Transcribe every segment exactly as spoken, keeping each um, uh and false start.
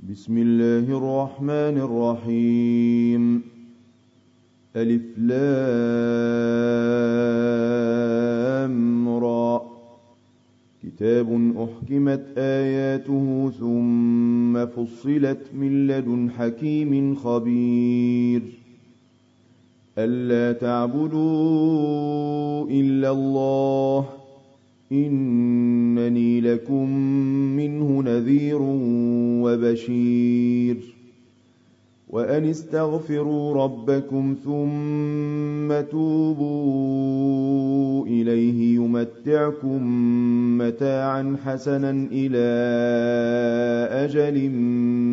بسم الله الرحمن الرحيم. ألف لام را. كتاب أحكمت آياته ثم فصلت من لدن حكيم خبير. ألا تعبدوا إلا الله إنني لكم منه نذير وبشير. وأن استغفروا ربكم ثم توبوا إليه يمتعكم متاعا حسنا إلى أجل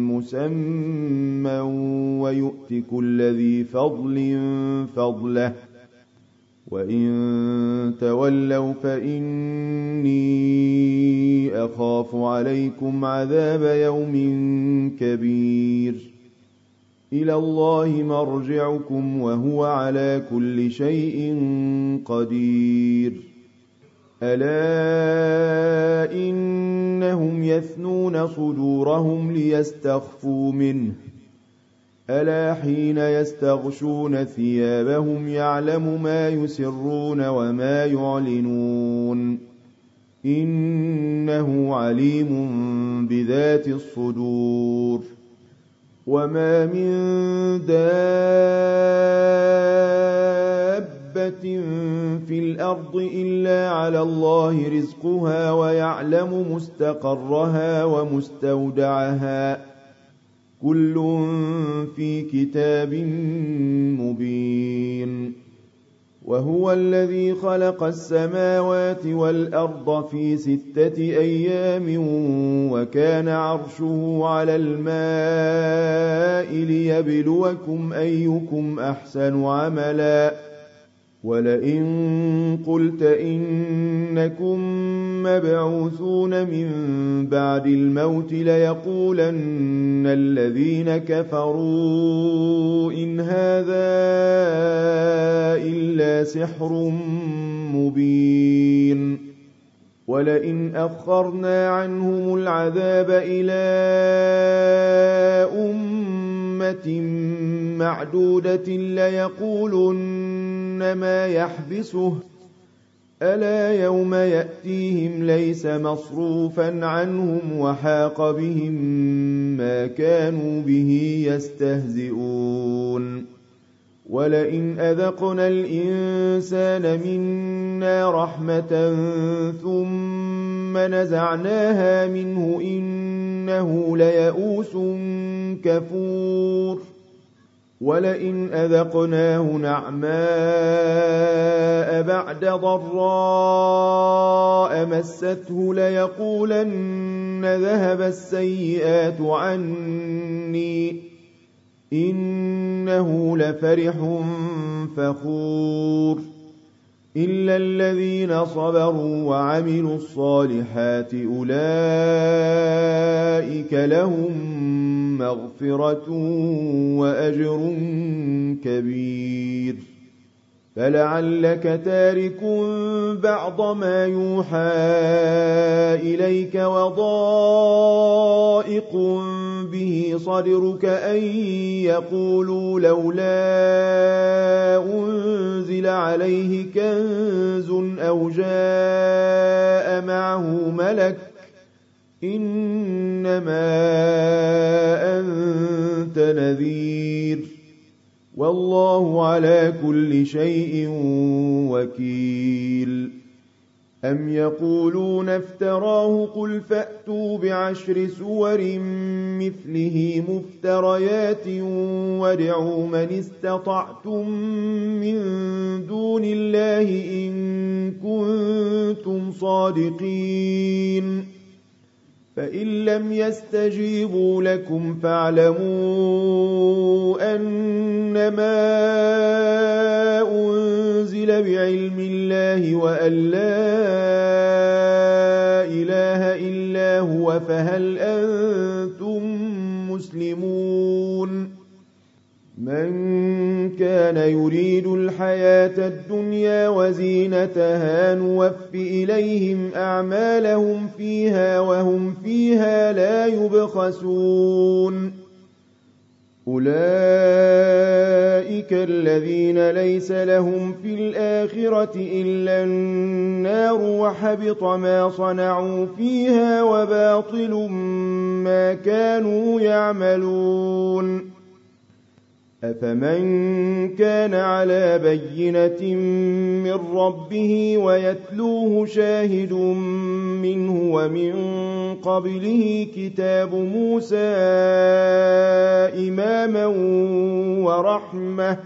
مسمى ويؤت كل ذي فضل فضله وإن تولوا فإني أخاف عليكم عذاب يوم كبير. إلى الله مرجعكم وهو على كل شيء قدير. ألا إنهم يثنون صدورهم ليستخفوا منه ألا حين يستغشون ثيابهم يعلم ما يسرون وما يعلنون إنه عليم بذات الصدور. وما من دابة في الأرض إلا على الله رزقها ويعلم مستقرها ومستودعها كل في كتاب مبين. وهو الذي خلق السماوات والأرض في ستة أيام وكان عرشه على الماء ليبلوكم أيكم أحسن عملا. ولئن قلت إنكم مبعوثون من بعد الموت ليقولن الذين كفروا إن هذا إلا سحر مبين. ولئن أخرنا عنهم العذاب إلى أمة معدودة ليقولن ما يحبسه ألا يوم يأتيهم ليس مصروفا عنهم وحاق بهم ما كانوا به يستهزئون. ولئن أذقنا الإنسان منا رحمة ثم نزعناها منه إنه ليئوس كفور. ولئن أذقناه نعماء بعد ضراء مسته ليقولن ذهب السيئات عني إنه لفرح فخور. إلا الذين صبروا وعملوا الصالحات أولئك لهم مغفرة وأجر كبير. فلعلك تارك بعض ما يوحى إليك وضائق به صدرك أن يقولوا لولا أنزل عليه كنز أو جاء معه ملك إنما أنت نذير والله على كل شيء وكيل. أم يقولون افتراه قل فأتوا بعشر سور مثله مفتريات وادعوا من استطعتم من دون الله إن كنتم صادقين. فإن لم يستجيبوا لكم فاعلموا أنما أنزل بعلم الله وأن لا إله إلا هو فهل أنتم مسلمون. من كان يريد الحياة الدنيا وزينتها نوف إليهم أعمالهم فيها وهم فيها لا يبخسون أولئك الذين ليس لهم في الآخرة إلا النار وحبط ما صنعوا فيها وباطل ما كانوا يعملون أفمن كان على بينة من ربه ويتلوه شاهد منه ومن قبله كتاب موسى إماما ورحمة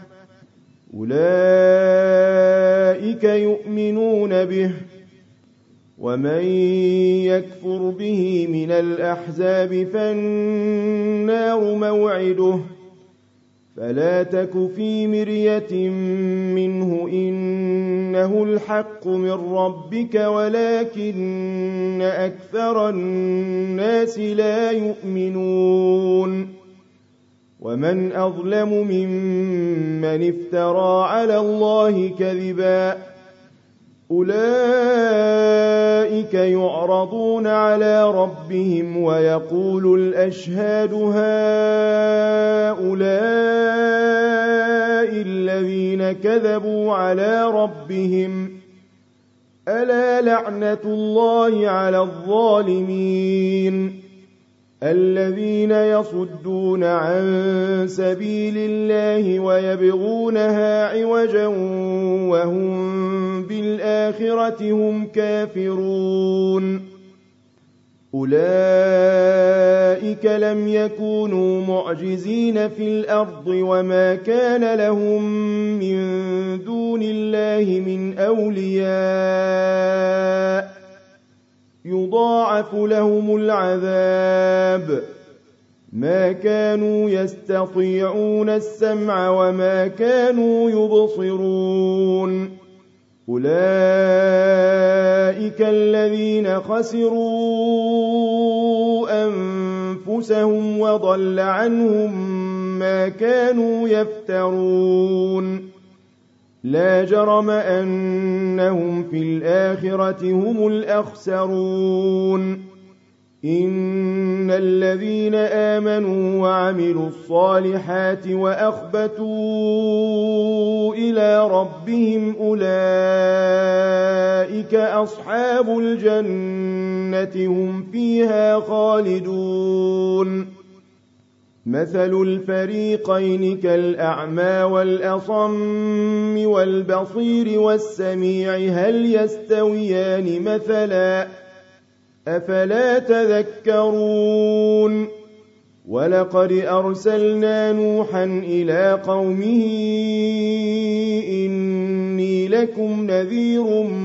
أولئك يؤمنون به ومن يكفر به من الأحزاب فالنار موعده فلا تك في مرية منه إنه الحق من ربك ولكن أكثر الناس لا يؤمنون ومن أظلم ممن افترى على الله كذبا أولئك يعرضون على ربهم ويقول الأشهاد هؤلاء الذين كذبوا على ربهم ألا لعنة الله على الظالمين الذين يصدون عن سبيل الله ويبغونها عوجا وهم بالآخرة هم كافرون أولئك لم يكونوا معجزين في الأرض وما كان لهم من دون الله من أولياء يضاعف لهم العذاب ما كانوا يستطيعون السمع وما كانوا يبصرون أولئك الذين خسروا أنفسهم وضل عنهم ما كانوا يفترون لا جرم أنهم في الآخرة هم الأخسرون إن الذين آمنوا وعملوا الصالحات وأخبتوا إلى ربهم أولئك أصحاب الجنة هم فيها خالدون مثل الفريقين كالأعمى والأصم والبصير والسميع هل يستويان مثلا أفلا تذكرون ولقد أرسلنا نوحا إلى قومه إني لكم نذير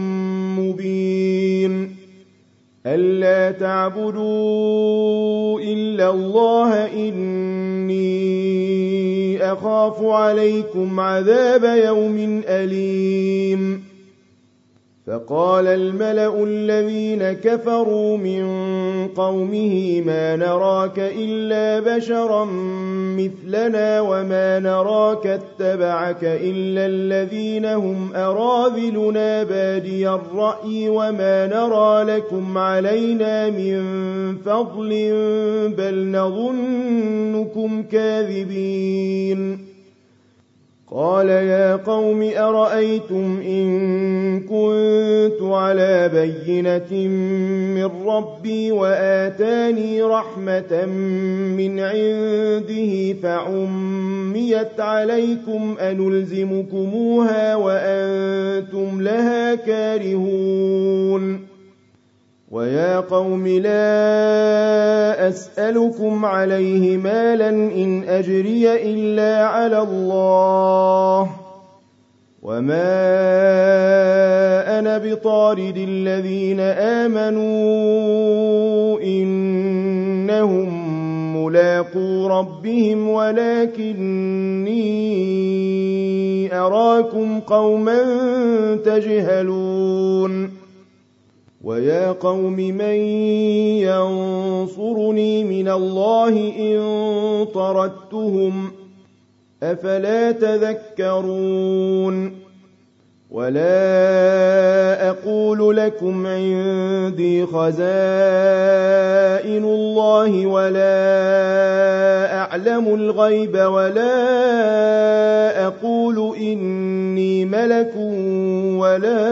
مبين ألا تعبدوا إلا الله إني أخاف عليكم عذاب يوم أليم فقال الملأ الذين كفروا من قومه ما نراك إلا بشرا مثلنا وما نراك اتبعك إلا الذين هم أراذلنا بادي الرأي وما نرى لكم علينا من فضل بل نظنكم كاذبين قال يا قوم أرأيتم إن كنت على بينة من ربي وآتاني رحمة من عنده فعميت عليكم أنلزمكموها وأنتم لها كارهون ويا قوم لا أسألكم عليه مالا إن أجري إلا على الله وما أنا بطارد الذين آمنوا إنهم ملاقو ربهم ولكني أراكم قوما تجهلون ويا قوم من ينصرني من الله إن طردتهم أفلا تذكرون ولا أقول لكم عندي خزائن الله ولا أعلم الغيب ولا أقول إني ملك ولا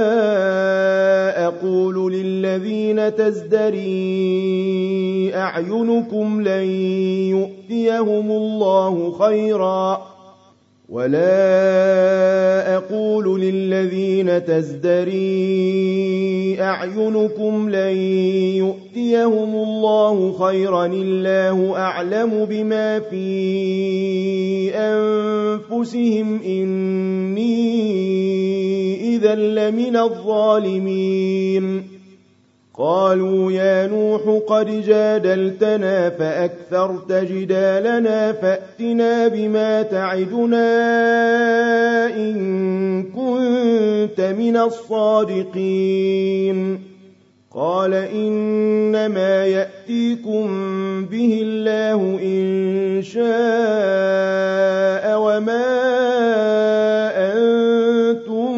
أقول للذين تزدري أعينكم لن يؤتيهم الله خيرا ولا أقول للذين تزدري أعينكم لن يؤتيهم الله خيرا الله أعلم بما في أنفسهم إني إذا لمن الظالمين قالوا يا نوح قد جادلتنا فأكثرت جدالنا فأتنا بما تعدنا إن كنت من الصادقين قال إنما يأتيكم به الله إن شاء وما أنتم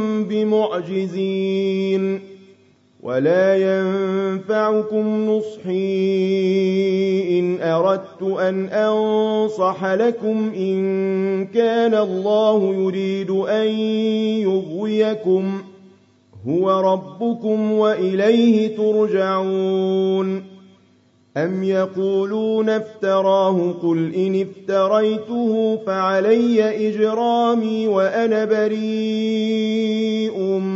بمعجزين ولا ينفعكم نصحي إن أردت أن أنصح لكم إن كان الله يريد أن يغويكم هو ربكم وإليه ترجعون أم يقولون افتراه قل إن افتريته فعلي إجرامي وأنا بريء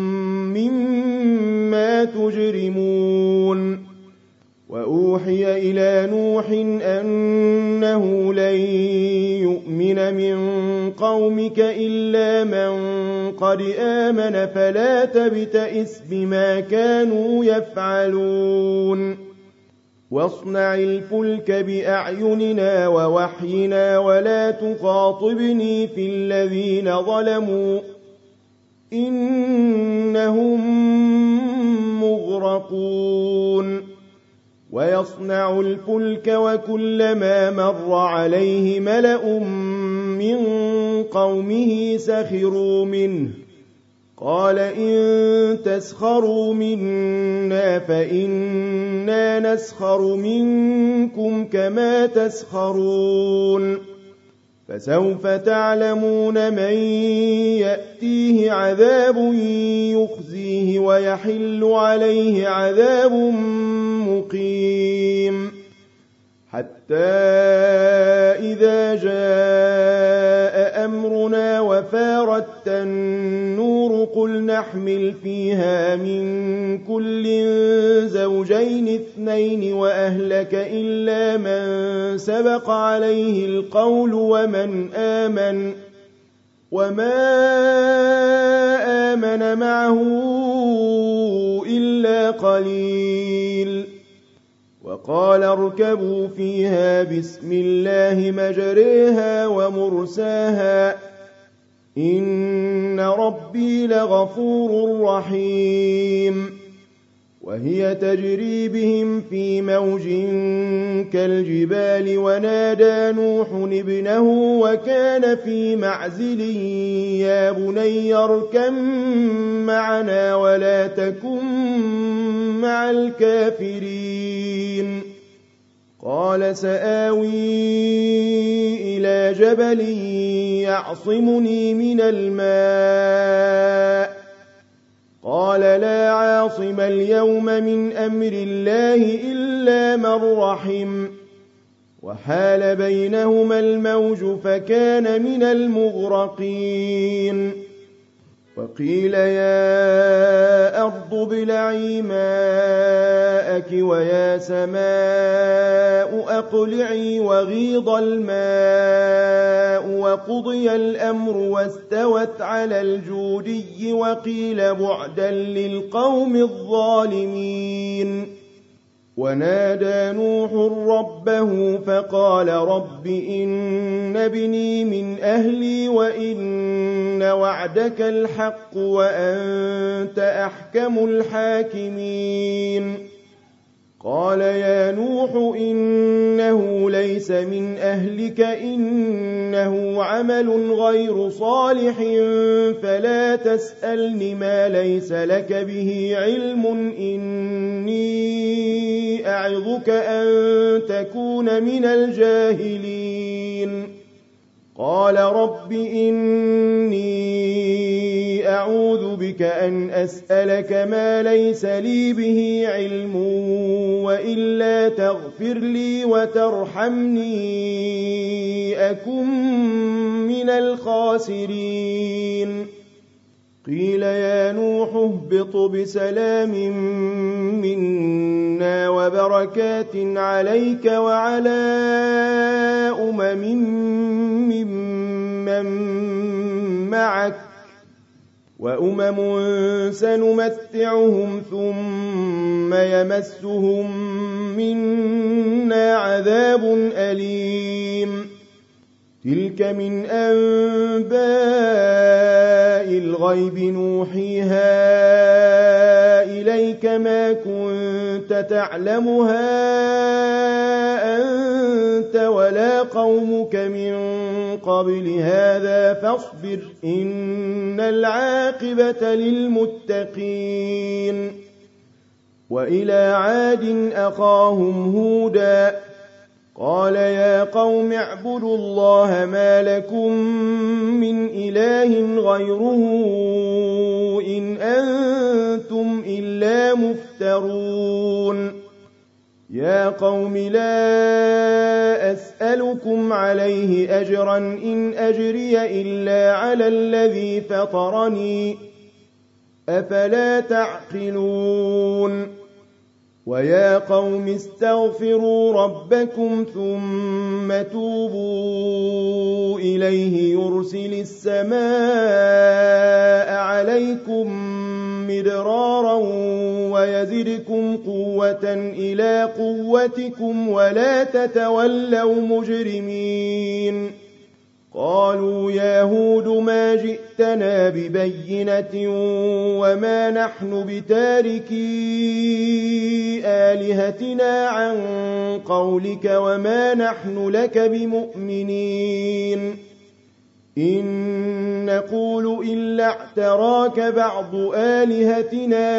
مما تجرمون وأوحي إلى نوح أنه لن يؤمن من قومك إلا من قد آمن فلا تبتئس بما كانوا يفعلون واصنع الفلك بأعيننا ووحينا ولا تخاطبني في الذين ظلموا إنهم مغرقون ويصنع الفلك وكلما مر عليه ملأ من قومه سخروا منه قال إن تسخروا منا فإنا نسخر منكم كما تسخرون فسوف تعلمون من يأتيه عذاب يخزيه ويحل عليه عذاب مقيم حتى إذا جاء أمرنا وفارت النور قل نحمل فيها من كل زوجين اثنين وأهلك إلا من سبق عليه القول ومن آمن وما آمن معه إلا قليل وقال اركبوا فيها بسم الله مجريها ومرساها إن ربي لغفور رحيم وهي تجري بهم في موج كالجبال ونادى نوح ابنه وكان في معزل يا بني اركب معنا ولا تكن مع الكافرين قال سآوي إلى جبل يعصمني من الماء قال لا عاصم اليوم من أمر الله إلا من رحم وحال بينهما الموج فكان من المغرقين وقيل يا أرض ابلعي ماءك ويا سماء أقلعي وغيض الماء وقضي الأمر واستوت على الجودي وقيل بعدا للقوم الظالمين ونادى نوح ربه فقال رب إن ابني من أهلي وإن وعدك الحق وأنت أحكم الحاكمين قال يا نوح إنه ليس من أهلك إنه عمل غير صالح فلا تسألني ما ليس لك به علم إني أعظك أن تكون من الجاهلين قال رب إني أعوذ بك أن أسألك ما ليس لي به علم وإلا تغفر لي وترحمني أكن من الخاسرين قيل يا نوح اهبط بسلام منا وبركات عليك وعلى أمم ممن معك وأمم سنمتعهم ثم يمسهم منا عذاب أليم تلك من أنباء الغيب نوحيها إليك ما كنت تعلمها أنت ولا قومك من قبل هذا فاصبر إن العاقبة للمتقين وإلى عاد أخاهم هودا قال يا قوم اعبدوا الله ما لكم من إله غيره إن أنتم إلا مفترون يا قوم لا أسألكم عليه أجرا إن أجري إلا على الذي فطرني أفلا تعقلون ويا قوم استغفروا ربكم ثم توبوا إليه يرسل السماء عليكم مدرارا ويزدكم قوة إلى قوتكم ولا تتولوا مجرمين قالوا يا هود ما جئتنا ببينة وما نحن بتاركي آلهتنا عن قولك وما نحن لك بمؤمنين إن نقول إلا اعتراك بعض آلهتنا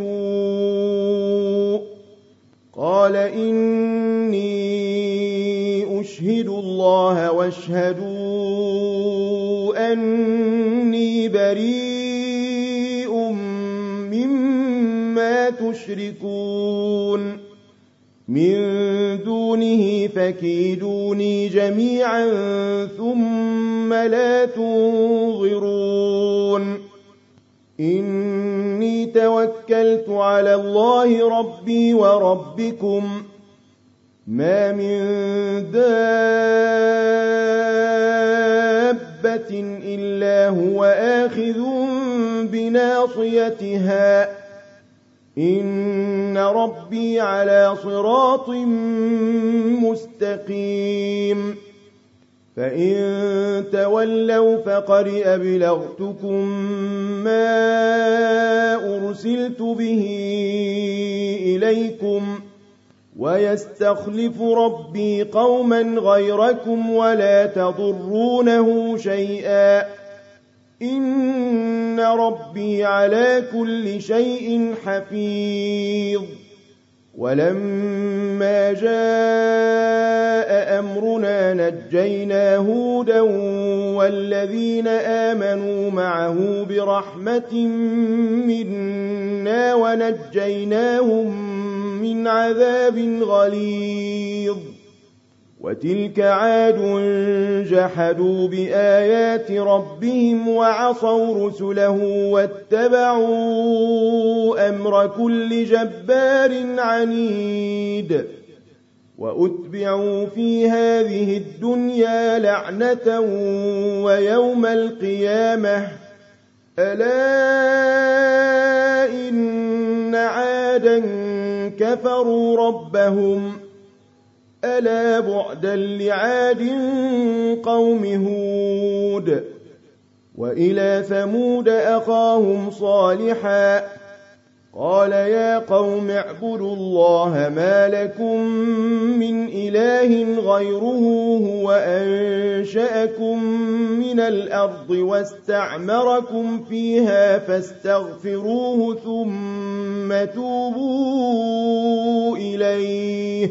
بسوء قال إني أشهد الله واشهدوا أني بريء مما تشركون من دونه فكيدوني جميعا ثم لا تنظرون إني توكلت على الله ربي وربكم ما من دابة إلا هو آخذ بناصيتها إن ربي على صراط مستقيم فإن تولوا فقد أبلغتكم ما أرسلت به إليكم ويستخلف ربي قوما غيركم ولا تضرونه شيئا إن ربي على كل شيء حفيظ ولما جاء أمرنا نجينا هودا والذين آمنوا معه برحمة منا ونجيناهم من عذاب غليظ وتلك عاد جحدوا بآيات ربهم وعصوا رسله واتبعوا أمر كل جبار عنيد وأتبعوا في هذه الدنيا لعنة ويوم القيامة ألا إن عادا كفروا ربهم ألا بعدا لعاد قوم هود وإلى ثمود أخاهم صالحا قال يا قوم اعبدوا الله ما لكم من إله غيره هو أنشأكم من الأرض واستعمركم فيها فاستغفروه ثم توبوا إليه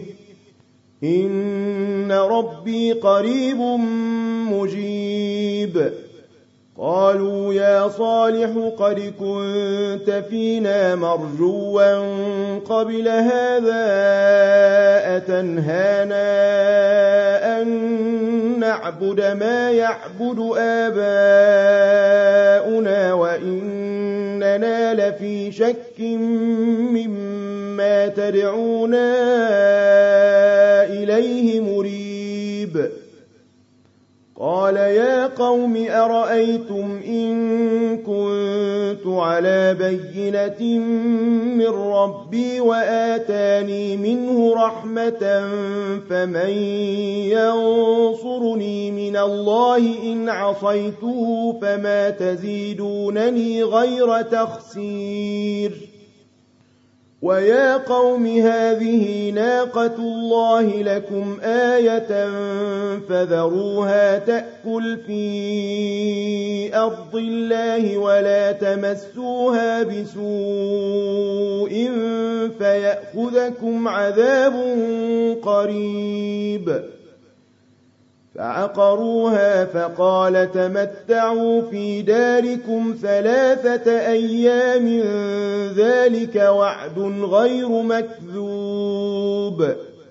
إن ربي قريب مجيب. قالوا يا صالح قد كنت فينا مرجوا قبل هذا أتنهانا أن نعبد ما يعبد آباؤنا وإننا لفي شك مما تدعونا إليه مريب. قال يا قوم أرأيتم إن كنت على بينة من ربي وآتاني منه رحمة فمن ينصرني من الله إن عصيته فما تزيدونني غير تخسير. ويا قوم هذه ناقة الله لكم آية فذروها تأكل في أرض الله ولا تمسوها بسوء فيأخذكم عذاب قريب. فعقروها فقال تمتعوا في داركم ثلاثة أيام ذلك وعد غير مكذوب.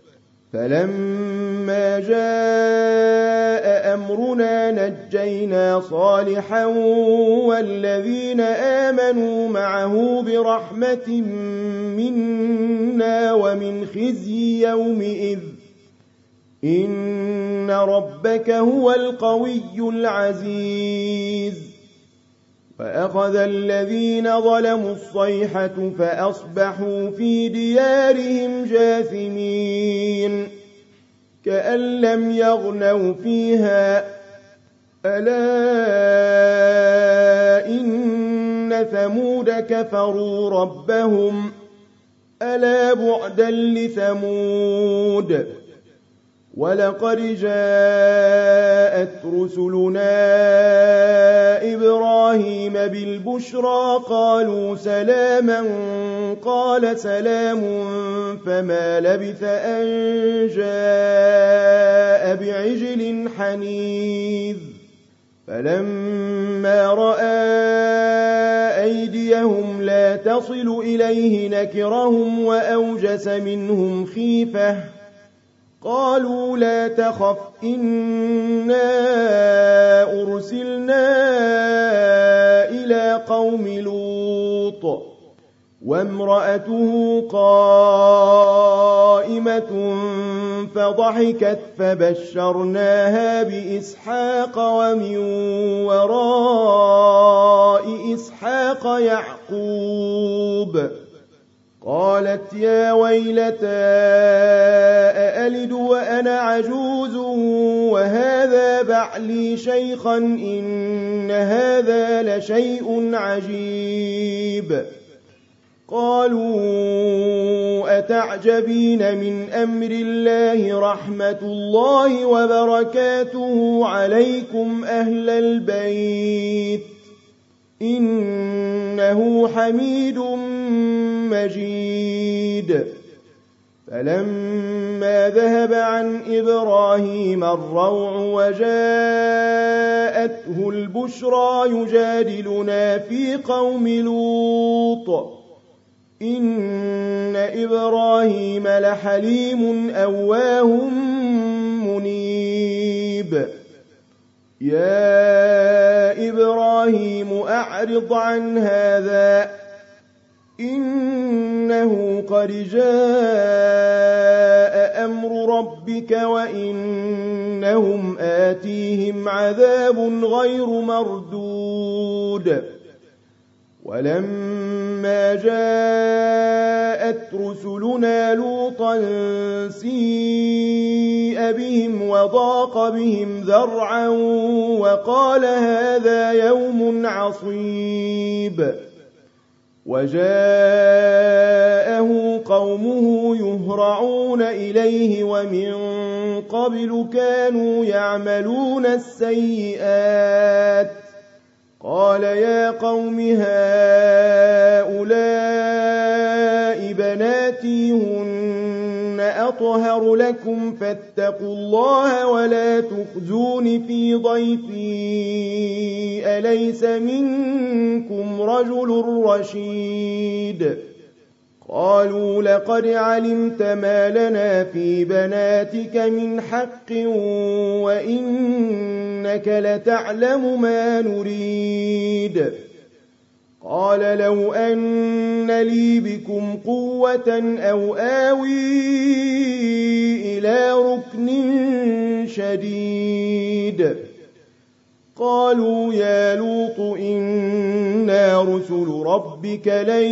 فلما جاء أمرنا نجينا صالحا والذين آمنوا معه برحمة منا ومن خزي يومئذ إن ربك هو القوي العزيز. فأخذ الذين ظلموا الصيحة فأصبحوا في ديارهم جاثمين كأن لم يغنوا فيها ألا إن ثمود كفروا ربهم ألا بعدا لثمود. ولقد جاءت رسلنا إبراهيم بالبشرى قالوا سلاما قال سلام فما لبث أن جاء بعجل حنيذ. فلما رأى أيديهم لا تصل إليه نكرهم وأوجس منهم خيفة قالوا لا تخف إنا أرسلنا إلى قوم لوط وامرأته قائمة فضحكت فبشرناها بإسحاق ومن وراء إسحاق يعقوب. قالت يا ويلتى أألد وأنا عجوز وهذا بعلي شيخا إن هذا لشيء عجيب. قالوا أتعجبين من أمر الله رحمة الله وبركاته عليكم أهل البيت إنه حميد مجيد. فلما ذهب عن إبراهيم الروع وجاءته البشرى يجادلنا في قوم لوط إن إبراهيم لحليم أواه منيب. يا إبراهيم أعرض عن هذا إنه قد جاء أمر ربك وإنهم آتيهم عذاب غير مردود. ولما جاءت رسلنا لوطا سيء بهم وضاق بهم ذرعا وقال هذا يوم عصيب. وجاءه قومه يهرعون إليه ومن قبل كانوا يعملون السيئات قال يا قوم هؤلاء بناتي هن أطهر لكم فاتقوا الله ولا تخزون في ضيفي أليس منكم رجل رشيد قالوا لقد علمت ما لنا في بناتك من حق وإنك لتعلم ما نريد قال لو أن لي بكم قوة أو آوي إلى ركن شديد قالوا يا لوط إنا رسل ربك لن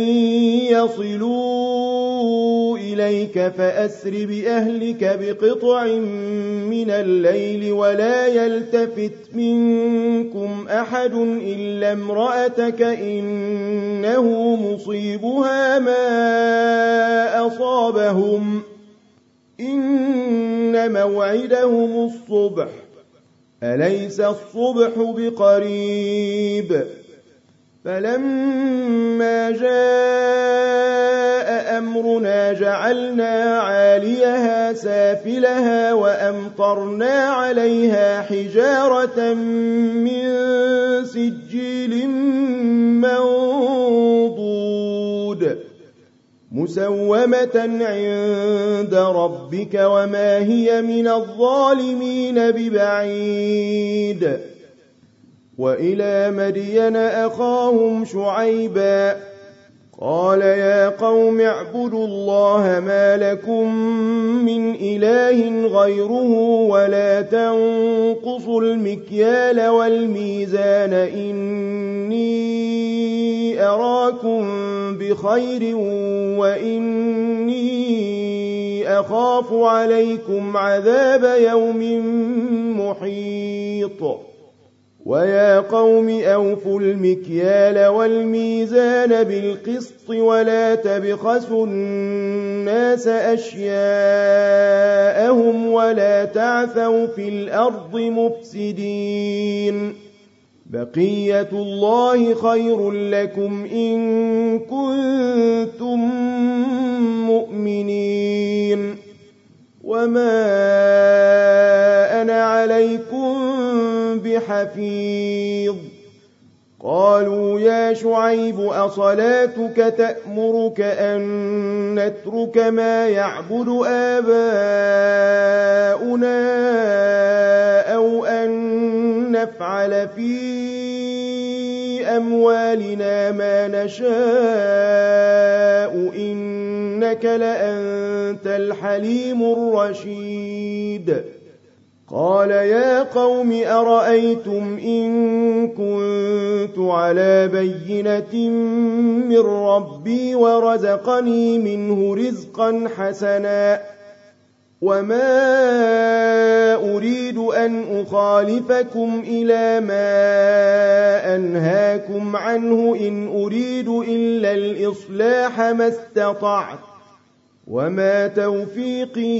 يصلوا إليك فأسر بأهلك بقطع من الليل ولا يلتفت منكم أحد إلا امرأتك إنه مصيبها ما أصابهم إن موعدهم الصبح أليس الصبح بقريب فلما جاء أمرنا جعلنا عاليها سافلها وأمطرنا عليها حجارة من سجيل منضود مسومة عند ربك وما هي من الظالمين ببعيد وإلى مدين أخاهم شعيبا قال يا قوم اعبدوا الله ما لكم من إله غيره ولا تنقصوا المكيال والميزان إني أراكم بخير وإني أخاف عليكم عذاب يوم محيط ويا قوم أوفوا المكيال والميزان بالقسط ولا تبخسوا الناس أشياءهم ولا تعثوا في الأرض مفسدين بقية الله خير لكم إن كنتم مؤمنين وما أنا عليكم بحفيظ قالوا يا شعيب أصلاتك تأمرك أن نترك ما يعبد آباؤنا أو أن نفعل في أموالنا ما نشاء إنك لأنت الحليم الرشيد قال يا قوم أرأيتم إن كنت على بينة من ربي ورزقني منه رزقا حسنا وما أريد أن أخالفكم إلى ما أنهاكم عنه إن أريد إلا الإصلاح ما استطعت وما توفيقي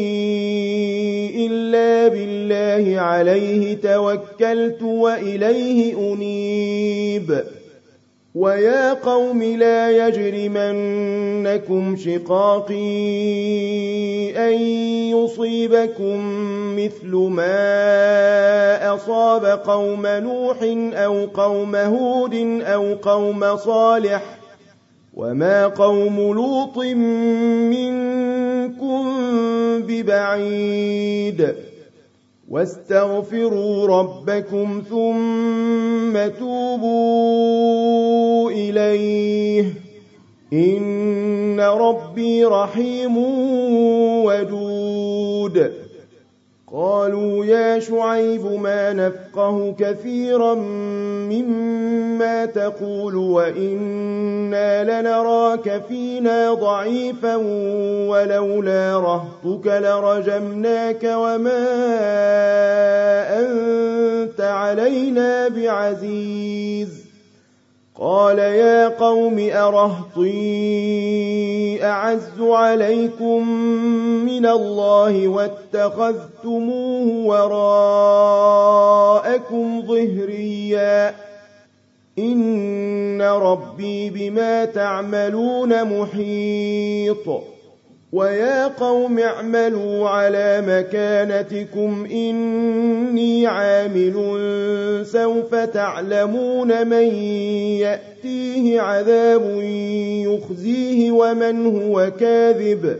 إلا بالله عليه توكلت وإليه أنيب ويا قوم لا يجرمنكم شقاقي أن يصيبكم مثل ما أصاب قوم نوح أو قوم هود أو قوم صالح وما قوم لوط منكم ببعيد واستغفروا ربكم ثم توبوا إليه إن ربي رحيم ودود قالوا يا شعيب ما نفقه كثيرا مما تقول وإنا لنراك فينا ضعيفا ولولا رهطك لرجمناك وما أنت علينا بعزيز قال يا قوم أرهطي أعز عليكم من الله واتخذتموه وراءكم ظهريا إن ربي بما تعملون محيط ويا قوم اعملوا على مكانتكم إني عامل سوف تعلمون من يأتيه عذاب يخزيه ومن هو كاذب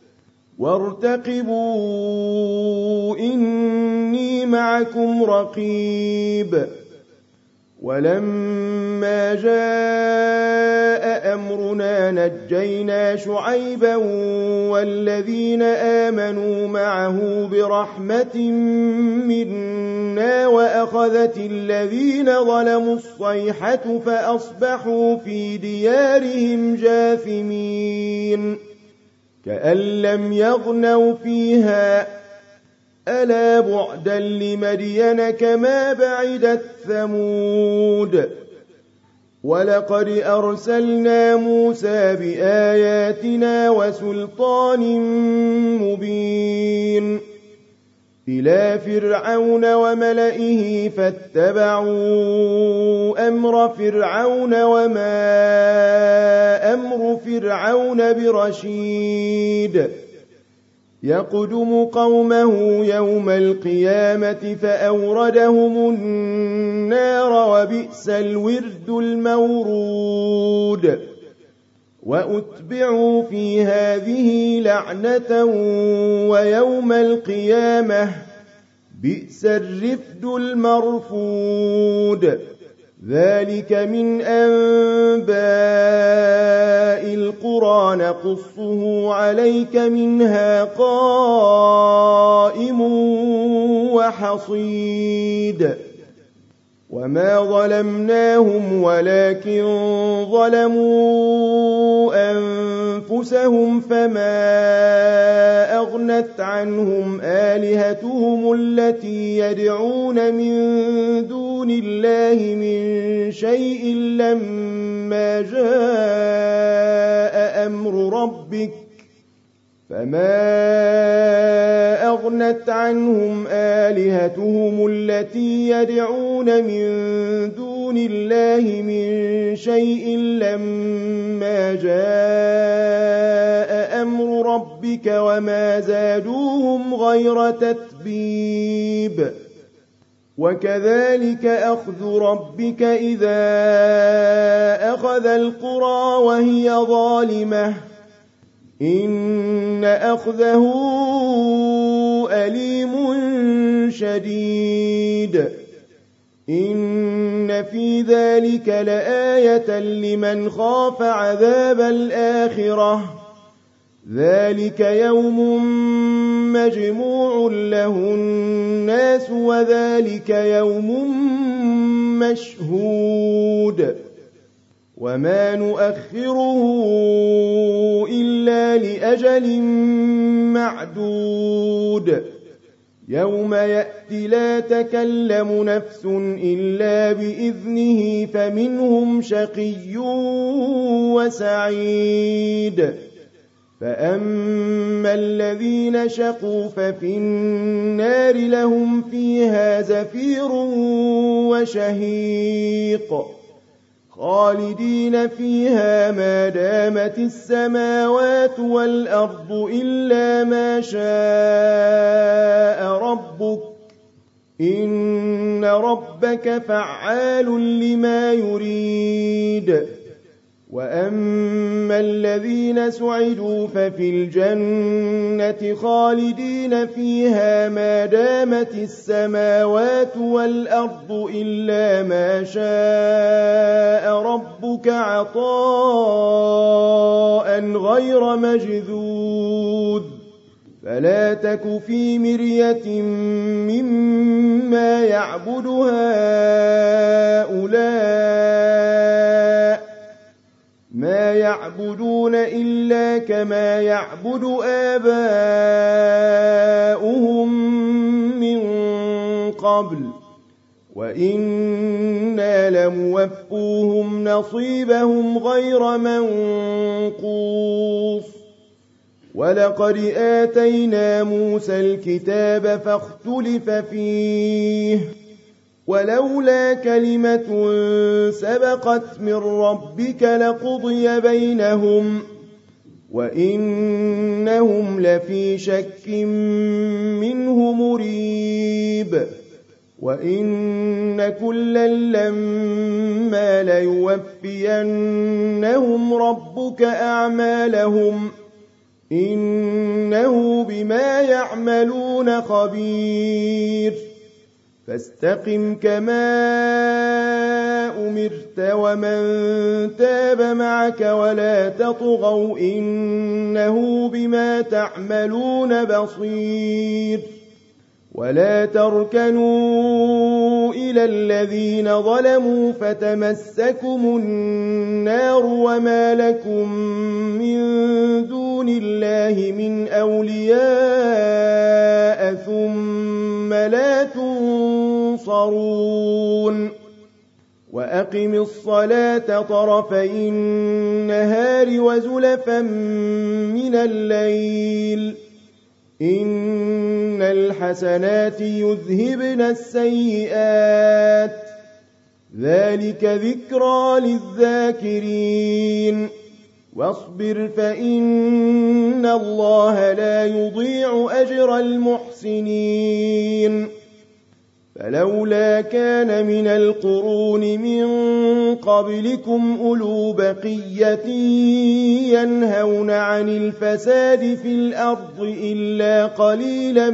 وارتقبوا إني معكم رقيب ولما جاء أمرنا نجينا شعيبا والذين آمنوا معه برحمة منا وأخذت الذين ظلموا الصيحة فأصبحوا في ديارهم جاثمين كأن لم يغنوا فيها ألا بعدا لمدين كما بعدت ثمود ولقد أرسلنا موسى بآياتنا وسلطان مبين إلى فرعون وملئه فاتبعوا أمر فرعون وما أمر فرعون برشيد يقدم قومه يوم القيامة فأوردهم النار وبئس الورد المورود وأتبعوا في هذه لعنة ويوم القيامة بئس الرفد المرفود ذلك من أنباء القرى نقصه عليك منها قائم وحصيد وما ظلمناهم ولكن ظلموا أنفسهم فما أغنت عنهم آلهتهم التي يدعون من دون الله من شيء لما جاء أمر ربك فما أغنت عنهم آلهتهم التي يدعون من دون الله من شيء لما جاء أمر ربك وما زادوهم غير تتبيب وكذلك أخذ ربك إذا أخذ القرى وهي ظالمة إن أخذه أليم شديد إن في ذلك لآية لمن خاف عذاب الآخرة ذلك يوم مجموع له الناس وذلك يوم مشهود وما نؤخره إلا لأجل معدود يوم يأتي لا تكلم نفس إلا بإذنه فمنهم شقي وسعيد فأما الذين شقوا ففي النار لهم فيها زفير وشهيق خالدين فيها ما دامت السماوات والأرض إلا ما شاء ربك إن ربك فعال لما يريد وأما الذين سعدوا ففي الجنة خالدين فيها ما دامت السماوات والأرض إلا ما شاء ربك عطاء غير مجذوذ فلا تك في مرية مما يعبد هؤلاء ما يعبدون إلا كما يعبد آباؤهم من قبل وإنا لموفوهم نصيبهم غير منقوص ولقد آتينا موسى الكتاب فاختلف فيه ولولا كلمة سبقت من ربك لقضي بينهم وإنهم لفي شك منه مريب وإن كلا لما ليوفينهم ربك أعمالهم إنه بما يعملون خبير فاستقم كما أمرت ومن تاب معك ولا تطغوا إنه بما تعملون بصير ولا تركنوا إلى الذين ظلموا فتمسكم النار وما لكم من دون الله من أولياء ثم لا تنصرون وأقم الصلاة طرفي النهار وزلفا من الليل إن الحسنات يذهبن السيئات ذلك ذكرى للذاكرين واصبر فإن الله لا يضيع أجر المحسنين فلولا كان من القرون من قبلكم أولو بقية ينهون عن الفساد في الأرض إلا قليلا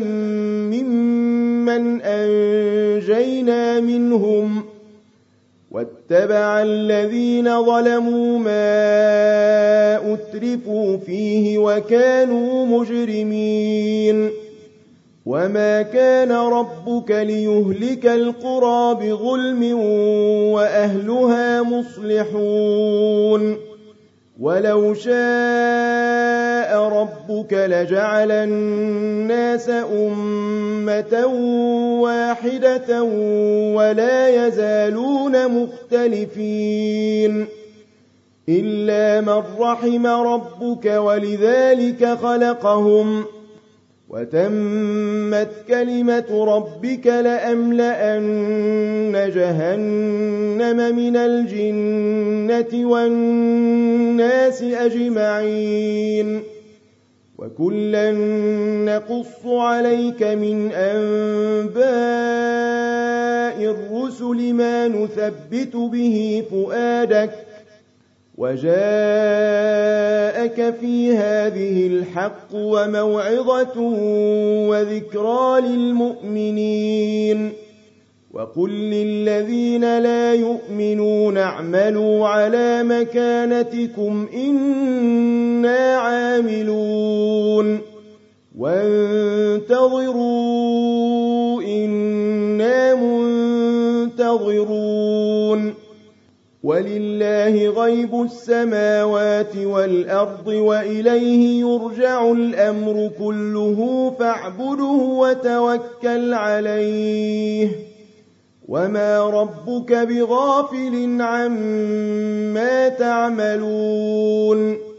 ممن أنجينا منهم واتبع الذين ظلموا ما أترفوا فيه وكانوا مجرمين وما كان ربك ليهلك القرى بظلم وأهلها مصلحون ولو شاء ربك لجعل الناس أمة واحدة ولا يزالون مختلفين إلا من رحم ربك ولذلك خلقهم وتمت كلمة ربك لأملأن جهنم من الجنة والناس أجمعين وكلا نقص عليك من أنباء الرسل ما نثبت به فؤادك وجاءك في هذه الحق وموعظة وذكرى للمؤمنين وقل للذين لا يؤمنون اعملوا على مكانتكم إنا عاملون وانتظروا إنا منتظرون ولله غيب السماوات والأرض وإليه يرجع الأمر كله فاعبده وتوكل عليه وما ربك بغافل عما تعملون